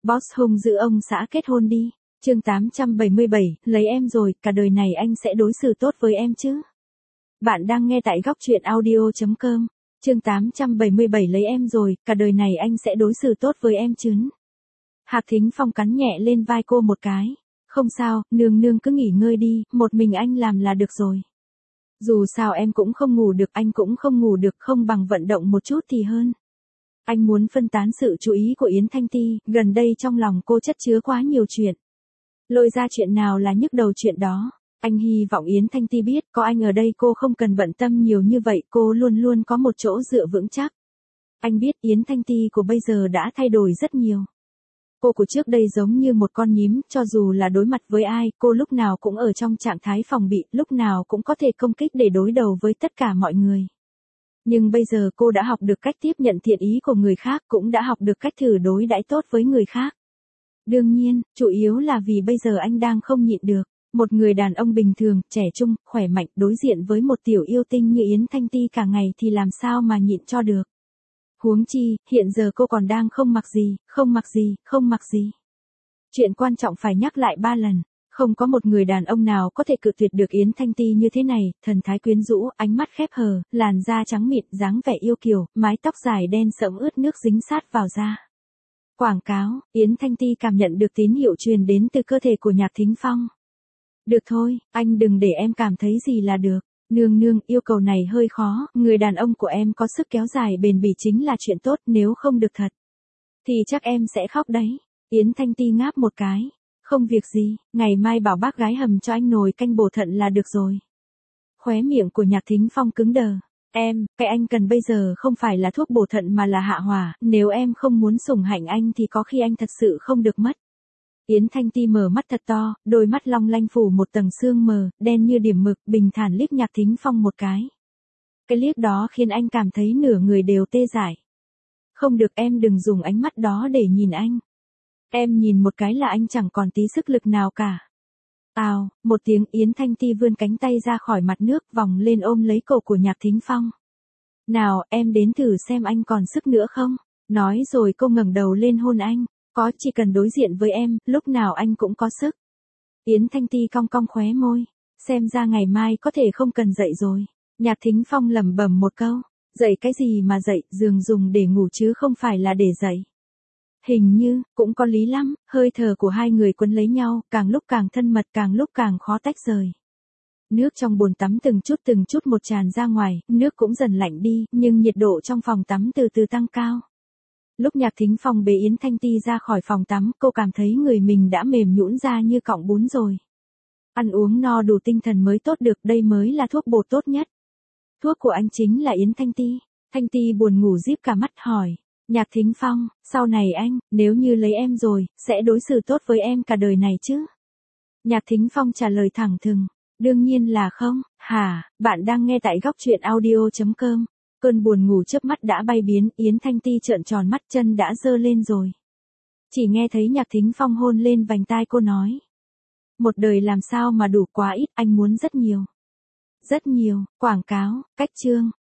Boss hung giữ ông xã kết hôn đi. Chương 877, lấy em rồi, cả đời này anh sẽ đối xử tốt với em chứ. Bạn đang nghe tại góc truyện audio.com. Chương 877 lấy em rồi, cả đời này anh sẽ đối xử tốt với em chứ. Hạc Thính Phong cắn nhẹ lên vai cô một cái. Không sao, nương nương cứ nghỉ ngơi đi, một mình anh làm là được rồi. Dù sao em cũng không ngủ được, anh cũng không ngủ được, không bằng vận động một chút thì hơn. Anh muốn phân tán sự chú ý của Yến Thanh Ti, gần đây trong lòng cô chất chứa quá nhiều chuyện. Lôi ra chuyện nào là nhức đầu chuyện đó. Anh hy vọng Yến Thanh Ti biết có anh ở đây cô không cần bận tâm nhiều như vậy, cô luôn luôn có một chỗ dựa vững chắc. Anh biết Yến Thanh Ti của bây giờ đã thay đổi rất nhiều. Cô của trước đây giống như một con nhím, cho dù là đối mặt với ai, cô lúc nào cũng ở trong trạng thái phòng bị, lúc nào cũng có thể công kích để đối đầu với tất cả mọi người. Nhưng bây giờ cô đã học được cách tiếp nhận thiện ý của người khác, cũng đã học được cách thử đối đãi tốt với người khác. Đương nhiên, chủ yếu là vì bây giờ anh đang không nhịn được. Một người đàn ông bình thường, trẻ trung, khỏe mạnh, đối diện với một tiểu yêu tinh như Yến Thanh Ti cả ngày thì làm sao mà nhịn cho được. Huống chi, hiện giờ cô còn đang không mặc gì. Chuyện quan trọng phải nhắc lại 3 lần. Không có một người đàn ông nào có thể cự tuyệt được Yến Thanh Ti như thế này, thần thái quyến rũ, ánh mắt khép hờ, làn da trắng mịn, dáng vẻ yêu kiều, mái tóc dài đen sẫm ướt nước dính sát vào da. Quảng cáo, Yến Thanh Ti cảm nhận được tín hiệu truyền đến từ cơ thể của Nhạc Thính Phong. Được thôi, anh đừng để em cảm thấy gì là được. Nương nương, yêu cầu này hơi khó, người đàn ông của em có sức kéo dài bền bỉ chính là chuyện tốt, nếu không được thật thì chắc em sẽ khóc đấy. Yến Thanh Ti ngáp một cái. Không việc gì, ngày mai bảo bác gái hầm cho anh nồi canh bổ thận là được rồi. Khóe miệng của Nhạc Thính Phong cứng đờ. Cái anh cần bây giờ không phải là thuốc bổ thận mà là hạ hỏa, nếu em không muốn sủng hạnh anh thì có khi anh thật sự không được mất. Yến Thanh Ti mở mắt thật to, đôi mắt long lanh phủ một tầng sương mờ, đen như điểm mực, bình thản liếc Nhạc Thính Phong một cái. Cái liếc đó khiến anh cảm thấy nửa người đều tê dại. Không được, em đừng dùng ánh mắt đó để nhìn anh. Em nhìn một cái là anh chẳng còn tí sức lực nào cả. Ào, một tiếng, Yến Thanh Ti vươn cánh tay ra khỏi mặt nước, vòng lên ôm lấy cổ của Nhạc Thính Phong. Nào, em đến thử xem anh còn sức nữa không? Nói rồi cô ngẩng đầu lên hôn anh. Có, chỉ cần đối diện với em, lúc nào anh cũng có sức. Yến Thanh Ti cong cong khóe môi. Xem ra ngày mai có thể không cần dậy rồi. Nhạc Thính Phong lẩm bẩm một câu. Dậy cái gì mà dậy, giường dùng để ngủ chứ không phải là để dậy. Hình như, cũng có lý lắm, hơi thở của hai người quấn lấy nhau, càng lúc càng thân mật, càng lúc càng khó tách rời. Nước trong bồn tắm từng chút một tràn ra ngoài, nước cũng dần lạnh đi, nhưng nhiệt độ trong phòng tắm từ từ tăng cao. Lúc Nhạc Thính Phong bế Yến Thanh Ti ra khỏi phòng tắm, cô cảm thấy người mình đã mềm nhũn ra như cọng bún rồi. Ăn uống no đủ tinh thần mới tốt được, đây mới là thuốc bổ tốt nhất. Thuốc của anh chính là Yến Thanh Ti. Thanh Ti buồn ngủ díp cả mắt hỏi. Nhạc Thính Phong, sau này anh, nếu như lấy em rồi, sẽ đối xử tốt với em cả đời này chứ? Nhạc Thính Phong trả lời thẳng thừng. Đương nhiên là không. Hả, bạn đang nghe tại góc truyện audio.com. Cơn buồn ngủ chớp mắt đã bay biến, Yến Thanh Ti trợn tròn mắt, chân đã giơ lên rồi. Chỉ nghe thấy Nhạc Thính Phong hôn lên vành tai cô nói. Một đời làm sao mà đủ, quá ít, anh muốn rất nhiều. Rất nhiều. Quảng cáo, cách chương.